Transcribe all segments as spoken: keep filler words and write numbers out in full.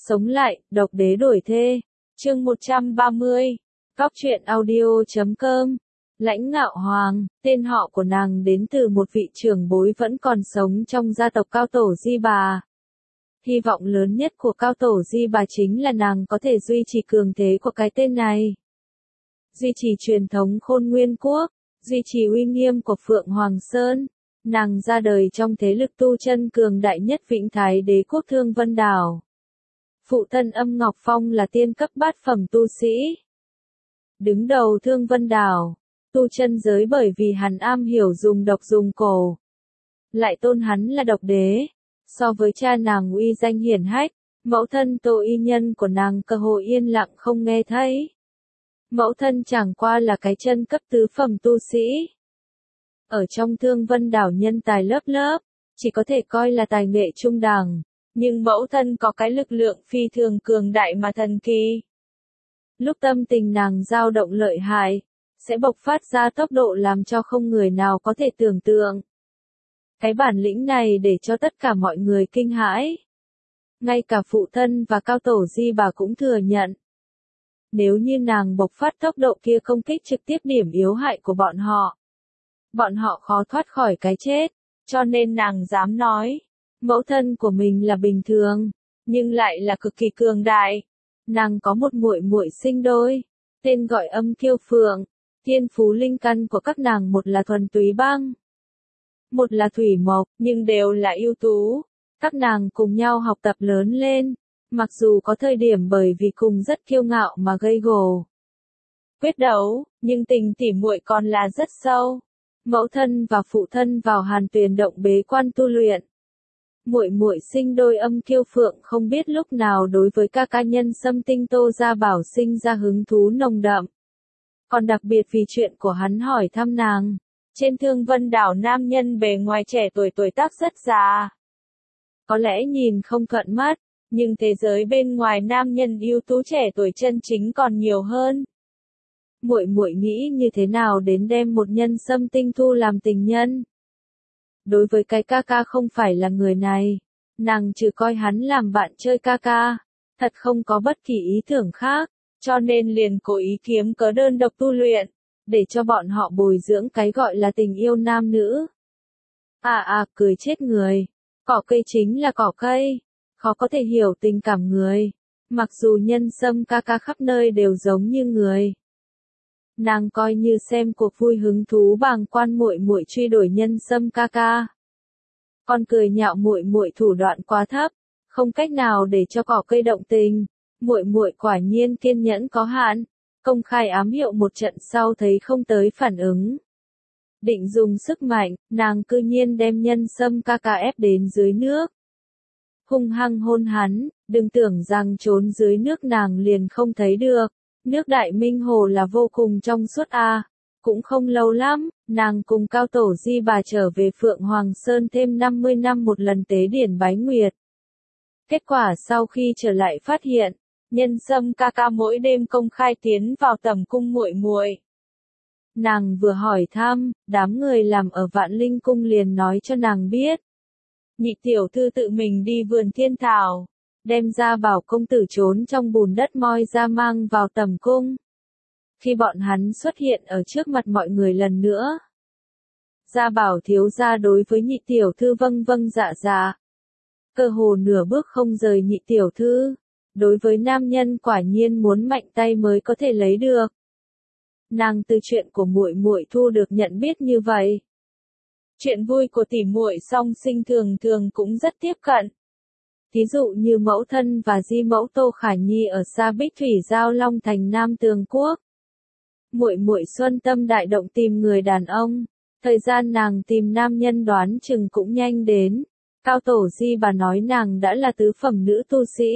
Sống lại, độc đế đổi thê. Chương một trăm ba mươi. Cóc truyện audio chấm com. Lãnh Ngạo Hoàng, tên họ của nàng đến từ một vị trưởng bối vẫn còn sống trong gia tộc Cao Tổ Di Bà. Hy vọng lớn nhất của Cao Tổ Di Bà chính là nàng có thể duy trì cường thế của cái tên này. Duy trì truyền thống Khôn Nguyên Quốc, duy trì uy nghiêm của Phượng Hoàng Sơn. Nàng ra đời trong thế lực tu chân cường đại nhất Vĩnh Thái Đế quốc Thương Vân Đảo. Phụ thân Âm Ngọc Phong là tiên cấp bát phẩm tu sĩ. Đứng đầu Thương Vân Đảo, tu chân giới bởi vì hắn am hiểu dùng độc dùng cổ. Lại tôn hắn là độc đế. So với cha nàng uy danh hiển hách, mẫu thân Tô Y Nhân của nàng cơ hội yên lặng không nghe thấy. Mẫu thân chẳng qua là cái chân cấp tứ phẩm tu sĩ. Ở trong Thương Vân Đảo nhân tài lớp lớp, chỉ có thể coi là tài nghệ trung đẳng, nhưng mẫu thân có cái lực lượng phi thường cường đại mà thần kỳ. Lúc tâm tình nàng dao động lợi hại, sẽ bộc phát ra tốc độ làm cho không người nào có thể tưởng tượng. Cái bản lĩnh này để cho tất cả mọi người kinh hãi. Ngay cả phụ thân và Cao Tổ Di Bà cũng thừa nhận. Nếu như nàng bộc phát tốc độ kia công kích trực tiếp điểm yếu hại của bọn họ, bọn họ khó thoát khỏi cái chết, cho nên nàng dám nói, mẫu thân của mình là bình thường, nhưng lại là cực kỳ cường đại. Nàng có một muội muội sinh đôi, tên gọi Âm Kiêu Phượng, thiên phú linh căn của các nàng một là thuần túy băng, một là thủy mộc, nhưng đều là ưu tú. Các nàng cùng nhau học tập lớn lên, mặc dù có thời điểm bởi vì cùng rất kiêu ngạo mà gây gổ. Quyết đấu, nhưng tình tỉ muội còn là rất sâu. Mẫu thân và phụ thân vào Hàn Tuyền động bế quan tu luyện. Muội muội sinh đôi Âm Kiêu Phượng không biết lúc nào đối với ca ca nhân Sâm Tinh Tô Gia Bảo sinh ra hứng thú nồng đậm. Còn đặc biệt vì chuyện của hắn hỏi thăm nàng. Trên Thương Vân Đảo nam nhân bề ngoài trẻ tuổi tuổi tác rất già. Có lẽ nhìn không thuận mắt, nhưng thế giới bên ngoài nam nhân ưu tú trẻ tuổi chân chính còn nhiều hơn. Muội muội nghĩ như thế nào đến đem một nhân Sâm Tinh thu làm tình nhân? Đối với cái ca ca không phải là người này, nàng trừ coi hắn làm bạn chơi ca ca, thật không có bất kỳ ý tưởng khác, cho nên liền cố ý kiếm cớ đơn độc tu luyện, để cho bọn họ bồi dưỡng cái gọi là tình yêu nam nữ. À à, cười chết người. Cỏ cây chính là cỏ cây, khó có thể hiểu tình cảm người, mặc dù nhân Sâm ca ca khắp nơi đều giống như người. Nàng coi như xem cuộc vui hứng thú bàng quan muội muội truy đuổi nhân Sâm ca ca. Còn cười nhạo muội muội thủ đoạn quá thấp, không cách nào để cho cỏ cây động tình. Muội muội quả nhiên kiên nhẫn có hạn, công khai ám hiệu một trận sau thấy không tới phản ứng. Định dùng sức mạnh, nàng cư nhiên đem nhân Sâm ca ca ép đến dưới nước. Hung hăng hôn hắn, đừng tưởng rằng trốn dưới nước nàng liền không thấy được. Nước Đại Minh Hồ là vô cùng trong suốt a. À. Cũng không lâu lắm, nàng cùng Cao Tổ Di Bà trở về Phượng Hoàng Sơn thêm năm mươi năm một lần tế điển bái nguyệt. Kết quả sau khi trở lại phát hiện, nhân Sâm ca ca mỗi đêm công khai tiến vào tầm cung muội muội. Nàng vừa hỏi thăm, đám người làm ở Vạn Linh cung liền nói cho nàng biết. Nhị tiểu thư tự mình đi vườn thiên thảo, đem ra bảo công tử trốn trong bùn đất moi ra mang vào tầm cung. Khi bọn hắn xuất hiện ở trước mặt mọi người lần nữa, Gia Bảo thiếu gia đối với nhị tiểu thư vâng vâng dạ dạ. Cơ hồ nửa bước không rời nhị tiểu thư, đối với nam nhân quả nhiên muốn mạnh tay mới có thể lấy được. Nàng từ chuyện của muội muội thu được nhận biết như vậy. Chuyện vui của tỉ muội song sinh thường thường cũng rất tiếp cận. Thí dụ như mẫu thân và di mẫu Tô Khả Nhi ở xa Bích Thủy Giao Long thành Nam Tường Quốc. Muội muội xuân tâm đại động tìm người đàn ông, thời gian nàng tìm nam nhân đoán chừng cũng nhanh đến. Cao Tổ Di Bà nói nàng đã là tứ phẩm nữ tu sĩ.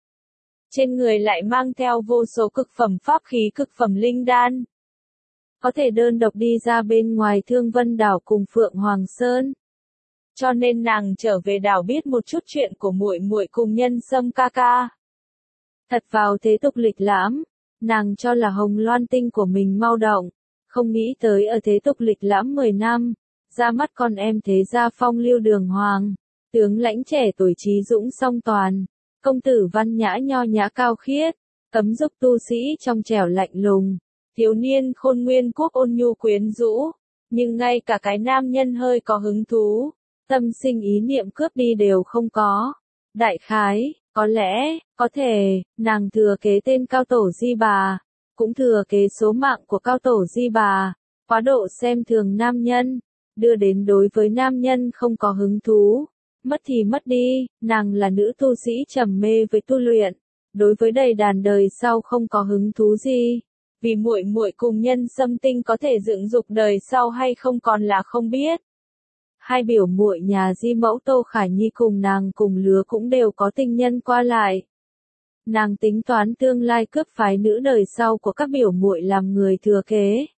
Trên người lại mang theo vô số cực phẩm pháp khí cực phẩm linh đan. Có thể đơn độc đi ra bên ngoài Thương Vân Đảo cùng Phượng Hoàng Sơn. Cho nên nàng trở về đảo biết một chút chuyện của muội muội cùng nhân Sâm ca ca. Thật vào thế tục lịch lãm, nàng cho là hồng loan tinh của mình mau động, không nghĩ tới ở thế tục lịch lãm mười năm, ra mắt con em thế gia phong lưu đường hoàng, tướng lãnh trẻ tuổi trí dũng song toàn, công tử văn nhã nho nhã cao khiết, cấm dục tu sĩ trong trẻo lạnh lùng, thiếu niên khôn nguyên quốc ôn nhu quyến rũ, nhưng ngay cả cái nam nhân hơi có hứng thú, tâm sinh ý niệm cướp đi đều không có. Đại khái, có lẽ, có thể, nàng thừa kế tên cao tổ Di Bà, cũng thừa kế số mạng của cao tổ Di Bà, quá độ xem thường nam nhân, đưa đến đối với nam nhân không có hứng thú, mất thì mất đi, nàng là nữ tu sĩ trầm mê với tu luyện, đối với đầy đàn đời sau không có hứng thú gì, vì muội muội cùng nhân xâm tinh có thể dựng dục đời sau hay không còn là không biết. Hai biểu muội nhà Di Mẫu Tô Khả Nhi cùng nàng cùng lứa cũng đều có tình nhân qua lại. Nàng tính toán tương lai cướp phái nữ đời sau của các biểu muội làm người thừa kế.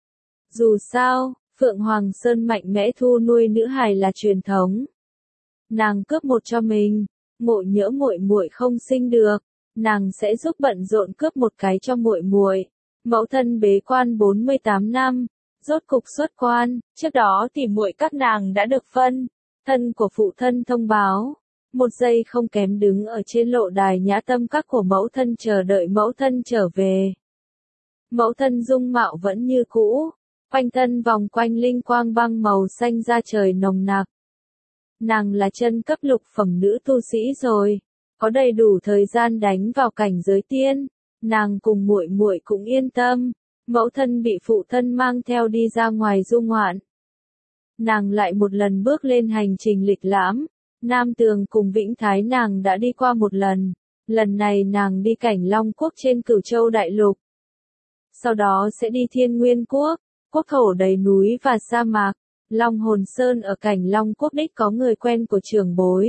Dù sao, Phượng Hoàng Sơn mạnh mẽ thu nuôi nữ hài là truyền thống. Nàng cướp một cho mình, Ngộ Nhỡ muội muội không sinh được, nàng sẽ giúp bận rộn cướp một cái cho muội muội. Mẫu thân bế quan bốn mươi tám năm, rốt cục xuất quan, trước đó thì muội các nàng đã được phân, thân của phụ thân thông báo. Một giây không kém đứng ở trên lộ đài nhã tâm các của mẫu thân chờ đợi mẫu thân trở về. Mẫu thân dung mạo vẫn như cũ, quanh thân vòng quanh linh quang băng màu xanh da trời nồng nặc. Nàng là chân cấp lục phẩm nữ tu sĩ rồi, có đầy đủ thời gian đánh vào cảnh giới tiên, nàng cùng muội muội cũng yên tâm. Mẫu thân bị phụ thân mang theo đi ra ngoài du ngoạn. Nàng lại một lần bước lên hành trình lịch lãm, Nam Tường cùng Vĩnh Thái nàng đã đi qua một lần, lần này nàng đi cảnh Long Quốc trên Cửu Châu Đại Lục. Sau đó sẽ đi Thiên Nguyên Quốc, quốc thổ đầy núi và sa mạc, Long Hồn Sơn ở cảnh Long Quốc đích có người quen của trưởng bối.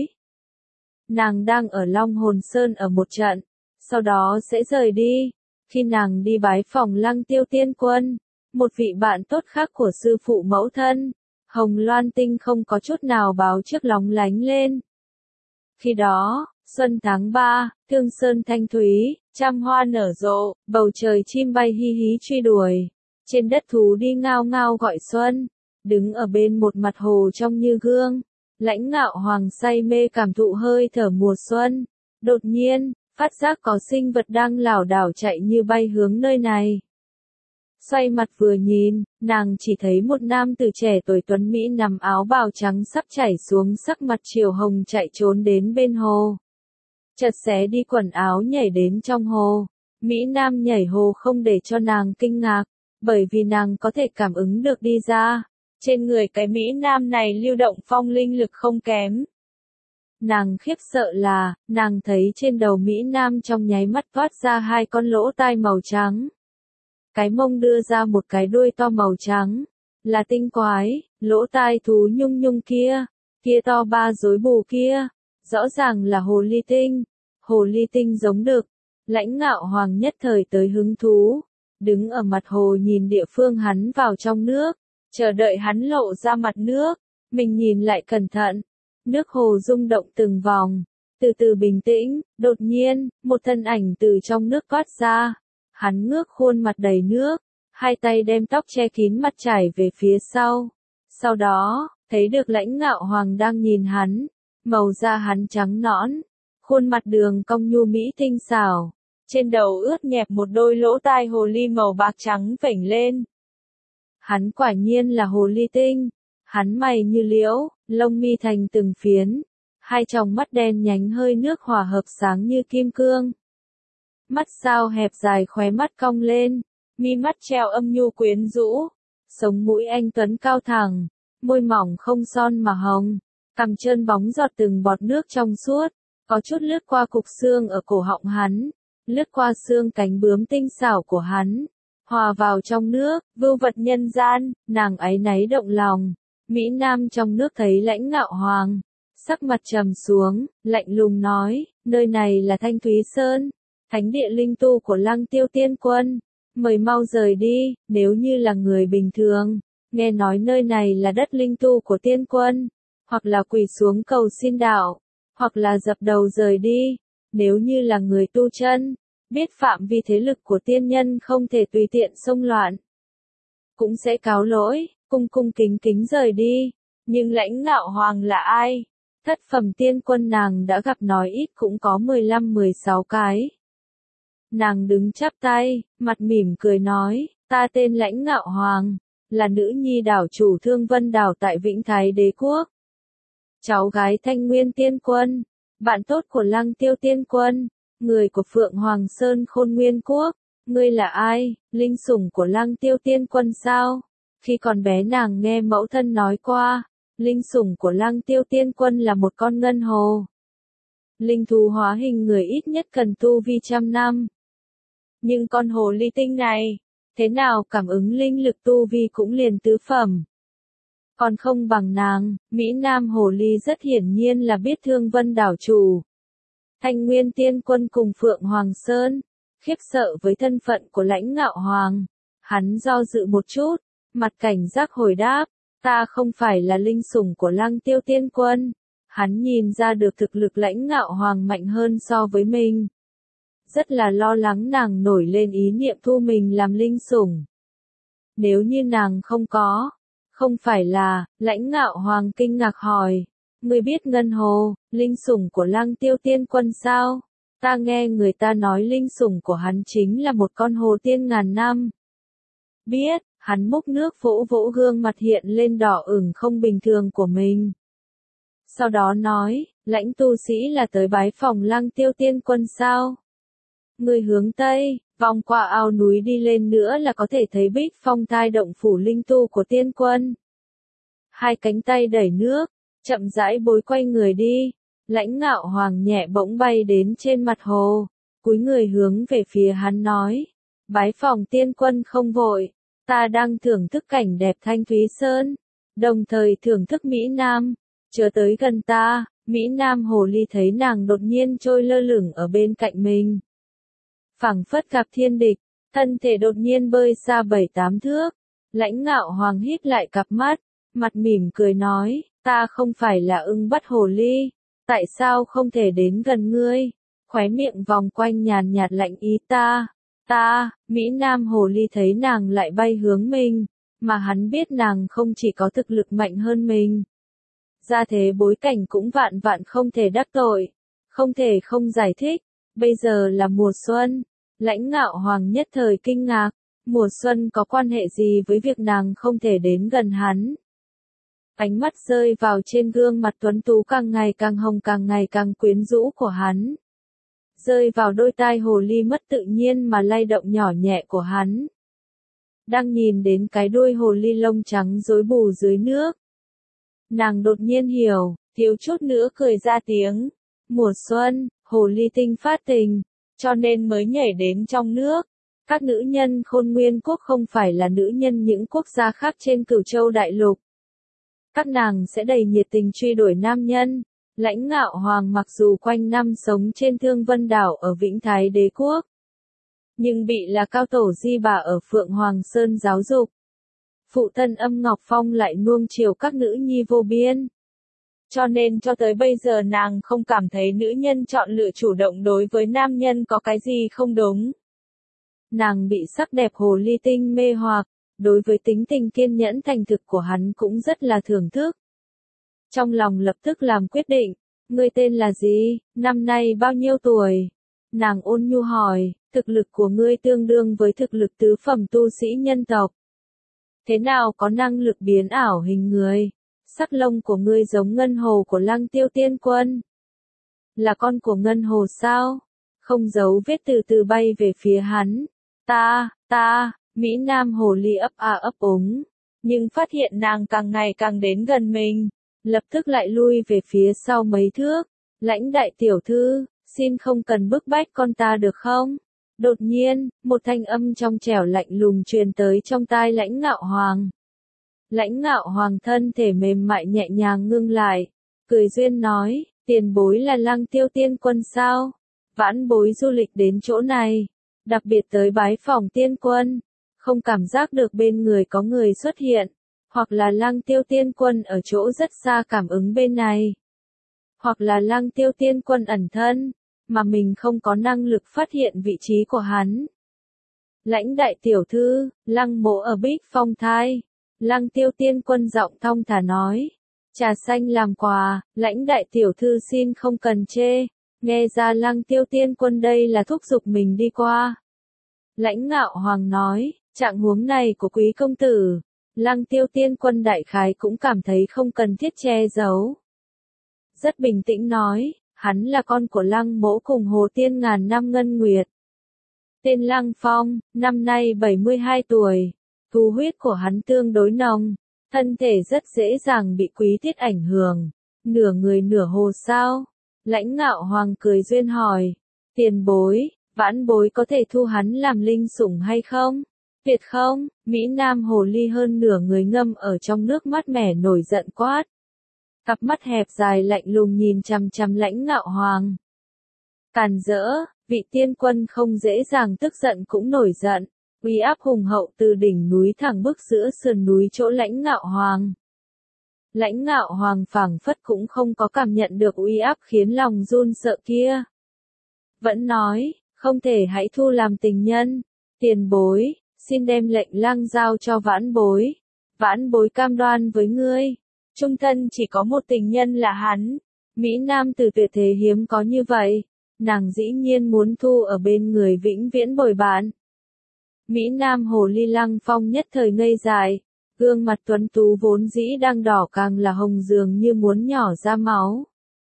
Nàng đang ở Long Hồn Sơn ở một trận, sau đó sẽ rời đi. Khi nàng đi bái phòng Lăng Tiêu Tiên Quân, một vị bạn tốt khác của sư phụ mẫu thân, hồng loan tinh không có chút nào báo trước lóng lánh lên. Khi đó, xuân tháng ba, Thương Sơn thanh thúy, trăm hoa nở rộ, bầu trời chim bay hi hí truy đuổi, trên đất thú đi ngao ngao gọi xuân, đứng ở bên một mặt hồ trong như gương, Lãnh Ngạo Hoàng say mê cảm thụ hơi thở mùa xuân, đột nhiên, phát giác có sinh vật đang lảo đảo chạy như bay hướng nơi này. Xoay mặt vừa nhìn, nàng chỉ thấy một nam tử trẻ tuổi tuấn Mỹ nằm áo bào trắng sắp chảy xuống sắc mặt chiều hồng chạy trốn đến bên hồ. Chợt xé đi quần áo nhảy đến trong hồ. Mỹ Nam nhảy hồ không để cho nàng kinh ngạc, bởi vì nàng có thể cảm ứng được đi ra. Trên người cái Mỹ Nam này lưu động phong linh lực không kém. Nàng khiếp sợ là, nàng thấy trên đầu Mỹ Nam trong nháy mắt toát ra hai con lỗ tai màu trắng. Cái mông đưa ra một cái đuôi to màu trắng, là tinh quái, lỗ tai thú nhung nhung kia, kia to ba rối bù kia, rõ ràng là hồ ly tinh, hồ ly tinh giống đực. Lãnh Ngạo Hoàng nhất thời tới hứng thú, đứng ở mặt hồ nhìn địa phương hắn vào trong nước, chờ đợi hắn lộ ra mặt nước, mình nhìn lại cẩn thận. Nước hồ rung động từng vòng, từ từ bình tĩnh, đột nhiên, một thân ảnh từ trong nước toát ra. Hắn ngước khuôn mặt đầy nước, hai tay đem tóc che kín mặt trải về phía sau. Sau đó, thấy được Lãnh Ngạo Hoàng đang nhìn hắn, màu da hắn trắng nõn, khuôn mặt đường cong nhu mỹ tinh xảo, trên đầu ướt nhẹp một đôi lỗ tai hồ ly màu bạc trắng vểnh lên. Hắn quả nhiên là hồ ly tinh. Hắn mày như liễu, lông mi thành từng phiến, hai tròng mắt đen nhánh hơi nước hòa hợp sáng như kim cương. Mắt sao hẹp dài khóe mắt cong lên, mi mắt treo âm nhu quyến rũ, sống mũi anh tuấn cao thẳng, môi mỏng không son mà hồng, cằm trơn bóng giọt từng bọt nước trong suốt, có chút lướt qua cục xương ở cổ họng hắn, lướt qua xương cánh bướm tinh xảo của hắn, hòa vào trong nước, vưu vật nhân gian, nàng áy náy động lòng. Mỹ Nam trong nước thấy Lãnh Ngạo Hoàng, sắc mặt trầm xuống, lạnh lùng nói, nơi này là Thanh Thúy Sơn, thánh địa linh tu của Lăng Tiêu Tiên Quân, mời mau rời đi. Nếu như là người bình thường, nghe nói nơi này là đất linh tu của tiên quân, hoặc là quỳ xuống cầu xin đạo, hoặc là dập đầu rời đi. Nếu như là người tu chân, biết phạm vi thế lực của tiên nhân không thể tùy tiện xông loạn, cũng sẽ cáo lỗi, cung cung kính kính rời đi. Nhưng Lãnh Ngạo Hoàng là ai? Thất phẩm tiên quân nàng đã gặp nói ít cũng có mười lăm mười sáu cái. Nàng đứng chắp tay, mặt mỉm cười nói, ta tên Lãnh Ngạo Hoàng, là nữ nhi đảo chủ Thương Vân Đảo tại Vĩnh Thái Đế Quốc. Cháu gái Thanh Nguyên Tiên Quân, bạn tốt của Lăng Tiêu Tiên Quân, người của Phượng Hoàng Sơn Khôn Nguyên Quốc. Ngươi là ai, linh sủng của Lăng Tiêu Tiên Quân sao? Khi còn bé nàng nghe mẫu thân nói qua, linh sủng của Lăng Tiêu Tiên Quân là một con ngân hồ. Linh thú hóa hình người ít nhất cần tu vi trăm năm. Nhưng con hồ ly tinh này, thế nào cảm ứng linh lực tu vi cũng liền tứ phẩm. Còn không bằng nàng, Mỹ Nam hồ ly rất hiển nhiên là biết Thương Vân Đảo chủ. Thanh Nguyên Tiên Quân cùng Phượng Hoàng Sơn, khiếp sợ với thân phận của Lãnh Ngạo Hoàng. Hắn do dự một chút, mặt cảnh giác hồi đáp, ta không phải là linh sủng của Lăng Tiêu Tiên Quân. Hắn nhìn ra được thực lực Lãnh Ngạo Hoàng mạnh hơn so với mình. Rất là lo lắng nàng nổi lên ý niệm thu mình làm linh sủng. Nếu như nàng không có, không phải là, Lãnh Ngạo Hoàng kinh ngạc hỏi, ngươi biết ngân hồ, linh sủng của Lăng Tiêu Tiên Quân sao? Ta nghe người ta nói linh sủng của hắn chính là một con hồ tiên ngàn năm. Biết, hắn múc nước vỗ vỗ gương mặt hiện lên đỏ ửng không bình thường của mình. Sau đó nói, Lãnh tu sĩ là tới bái phòng Lăng Tiêu Tiên Quân sao? Người hướng Tây, vòng qua ao núi đi lên nữa là có thể thấy Bích Phong thai động phủ linh tu của Tiên Quân. Hai cánh tay đẩy nước, chậm rãi bối quay người đi. Lãnh Ngạo Hoàng nhẹ bỗng bay đến trên mặt hồ, cúi người hướng về phía hắn nói, bái phòng Tiên Quân không vội, ta đang thưởng thức cảnh đẹp Thanh Thúy Sơn, đồng thời thưởng thức Mỹ Nam, chớ tới gần ta. Mỹ Nam hồ ly thấy nàng đột nhiên trôi lơ lửng ở bên cạnh mình. Phảng phất gặp thiên địch, thân thể đột nhiên bơi xa bảy tám thước. Lãnh Ngạo Hoàng hít lại cặp mắt, mặt mỉm cười nói, ta không phải là ưng bắt hồ ly, tại sao không thể đến gần ngươi? Khóe miệng vòng quanh nhàn nhạt lạnh ý ta, ta, Mỹ Nam hồ ly thấy nàng lại bay hướng mình, mà hắn biết nàng không chỉ có thực lực mạnh hơn mình. Ra thế bối cảnh cũng vạn vạn không thể đắc tội, không thể không giải thích, bây giờ là mùa xuân. Lãnh Ngạo Hoàng nhất thời kinh ngạc, mùa xuân có quan hệ gì với việc nàng không thể đến gần hắn? Ánh mắt rơi vào trên gương mặt tuấn tú càng ngày càng hồng càng ngày càng quyến rũ của hắn. Rơi vào đôi tai hồ ly mất tự nhiên mà lay động nhỏ nhẹ của hắn. Đang nhìn đến cái đuôi hồ ly lông trắng rối bù dưới nước. Nàng đột nhiên hiểu, thiếu chút nữa cười ra tiếng. Mùa xuân, hồ ly tinh phát tình, cho nên mới nhảy đến trong nước. Các nữ nhân Khôn Nguyên Quốc không phải là nữ nhân những quốc gia khác trên Cửu Châu Đại Lục. Các nàng sẽ đầy nhiệt tình truy đuổi nam nhân. Lãnh Ngạo Hoàng mặc dù quanh năm sống trên Thương Vân Đảo ở Vĩnh Thái Đế Quốc, nhưng bị là cao tổ di bà ở Phượng Hoàng Sơn giáo dục. Phụ thân Âm Ngọc Phong lại nuông chiều các nữ nhi vô biên. Cho nên cho tới bây giờ nàng không cảm thấy nữ nhân chọn lựa chủ động đối với nam nhân có cái gì không đúng. Nàng bị sắc đẹp hồ ly tinh mê hoặc, đối với tính tình kiên nhẫn thành thực của hắn cũng rất là thưởng thức. Trong lòng lập tức làm quyết định, ngươi tên là gì, năm nay bao nhiêu tuổi? Nàng ôn nhu hỏi, thực lực của ngươi tương đương với thực lực tứ phẩm tu sĩ nhân tộc. Thế nào có năng lực biến ảo hình người? Sắc lông của ngươi giống ngân hồ của Lăng Tiêu Tiên Quân. Là con của ngân hồ sao? Không giấu vết từ từ bay về phía hắn. Ta, ta, Mỹ Nam hồ ly ấp a ấp úng. Nhưng phát hiện nàng càng ngày càng đến gần mình. Lập tức lại lui về phía sau mấy thước. Lãnh đại tiểu thư, xin không cần bức bách con ta được không? Đột nhiên, một thanh âm trong trẻo lạnh lùng truyền tới trong tai Lãnh Ngạo Hoàng. Lãnh Ngạo Hoàng thân thể mềm mại nhẹ nhàng ngưng lại, cười duyên nói, tiền bối là Lăng Tiêu Tiên Quân sao? Vãn bối du lịch đến chỗ này, đặc biệt tới bái phòng Tiên Quân, không cảm giác được bên người có người xuất hiện, hoặc là Lăng Tiêu Tiên Quân ở chỗ rất xa cảm ứng bên này, hoặc là Lăng Tiêu Tiên Quân ẩn thân, mà mình không có năng lực phát hiện vị trí của hắn. Lãnh đại tiểu thư, Lăng mộ ở Bích Phong thai. Lăng Tiêu Tiên Quân giọng thong thả nói, Trà xanh làm quà, lãnh đại tiểu thư xin không cần chê. Nghe ra Lăng Tiêu Tiên Quân đây là thúc giục mình đi qua. Lãnh Ngạo Hoàng nói, trạng huống này của quý công tử, Lăng Tiêu Tiên Quân đại khái cũng cảm thấy không cần thiết che giấu. Rất bình tĩnh nói, hắn là con của Lăng Mỗ cùng Hồ Tiên ngàn năm ngân nguyệt. Tên Lăng Phong, năm nay bảy mươi hai tuổi, thu huyết của hắn tương đối nồng, thân thể rất dễ dàng bị quý tiết ảnh hưởng, nửa người nửa hồ sao? Lãnh Ngạo Hoàng cười duyên hỏi, tiền bối, vãn bối có thể thu hắn làm linh sủng hay không? Tuyệt không, Mỹ Nam hồ ly hơn nửa người ngâm ở trong nước mát mẻ nổi giận quát. Cặp mắt hẹp dài lạnh lùng nhìn chằm chằm Lãnh Ngạo Hoàng. Càn rỡ, vị tiên quân không dễ dàng tức giận cũng nổi giận, uy áp hùng hậu từ đỉnh núi thẳng bước giữa sườn núi chỗ Lãnh Ngạo Hoàng. Lãnh Ngạo Hoàng phảng phất cũng không có cảm nhận được uy áp khiến lòng run sợ kia. Vẫn nói, không thể hãy thu làm tình nhân, tiền bối, xin đem lệnh lăng giao cho vãn bối. Vãn bối cam đoan với ngươi, trung thân chỉ có một tình nhân là hắn. Mỹ Nam từ tuyệt thế hiếm có như vậy, nàng dĩ nhiên muốn thu ở bên người vĩnh viễn bồi bạn. Mỹ Nam hồ ly Lăng Phong nhất thời ngây dại, gương mặt tuấn tú vốn dĩ đang đỏ càng là hồng dường như muốn nhỏ ra máu.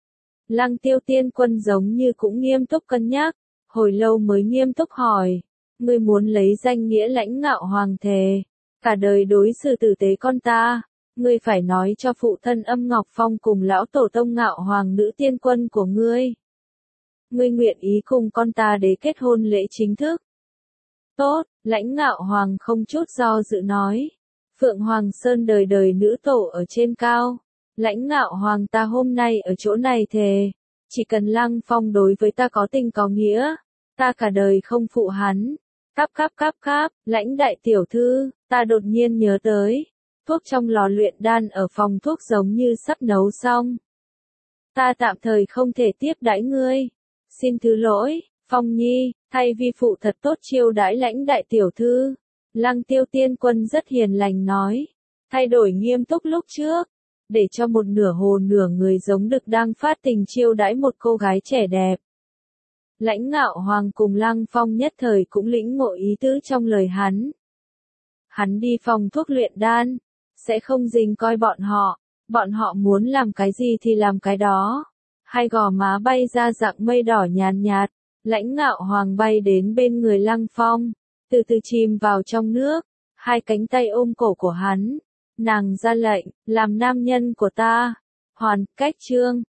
Lăng Tiêu Tiên Quân giống như cũng nghiêm túc cân nhắc, hồi lâu mới nghiêm túc hỏi, ngươi muốn lấy danh nghĩa Lãnh Ngạo Hoàng thề, cả đời đối xử tử tế con ta, ngươi phải nói cho phụ thân Âm Ngọc Phong cùng lão tổ tông Ngạo Hoàng nữ tiên quân của ngươi. Ngươi nguyện ý cùng con ta để kết hôn lễ chính thức. Tốt, Lãnh Ngạo Hoàng không chút do dự nói. Phượng Hoàng Sơn đời đời nữ tổ ở trên cao. Lãnh Ngạo Hoàng ta hôm nay ở chỗ này thề, chỉ cần Lăng Phong đối với ta có tình có nghĩa, ta cả đời không phụ hắn. Cáp cáp cáp cáp, Lãnh đại tiểu thư, ta đột nhiên nhớ tới, thuốc trong lò luyện đan ở phòng thuốc giống như sắp nấu xong. Ta tạm thời không thể tiếp đãi ngươi. Xin thứ lỗi, Phong Nhi, thay vi phụ thật tốt chiêu đãi Lãnh đại tiểu thư. Lăng Tiêu Tiên Quân rất hiền lành nói, thay đổi nghiêm túc lúc trước, để cho một nửa hồ nửa người giống đực đang phát tình chiêu đãi một cô gái trẻ đẹp. Lãnh Ngạo Hoàng cùng Lăng Phong nhất thời cũng lĩnh ngộ ý tứ trong lời hắn. Hắn đi phòng thuốc luyện đan, sẽ không dình coi bọn họ, bọn họ muốn làm cái gì thì làm cái đó. Hai gò má bay ra dạng mây đỏ nhàn nhạt, Lãnh Ngạo Hoàng bay đến bên người Lăng Phong, từ từ chìm vào trong nước, hai cánh tay ôm cổ của hắn. Nàng ra lệnh, làm nam nhân của ta. Hoàn, cách chương.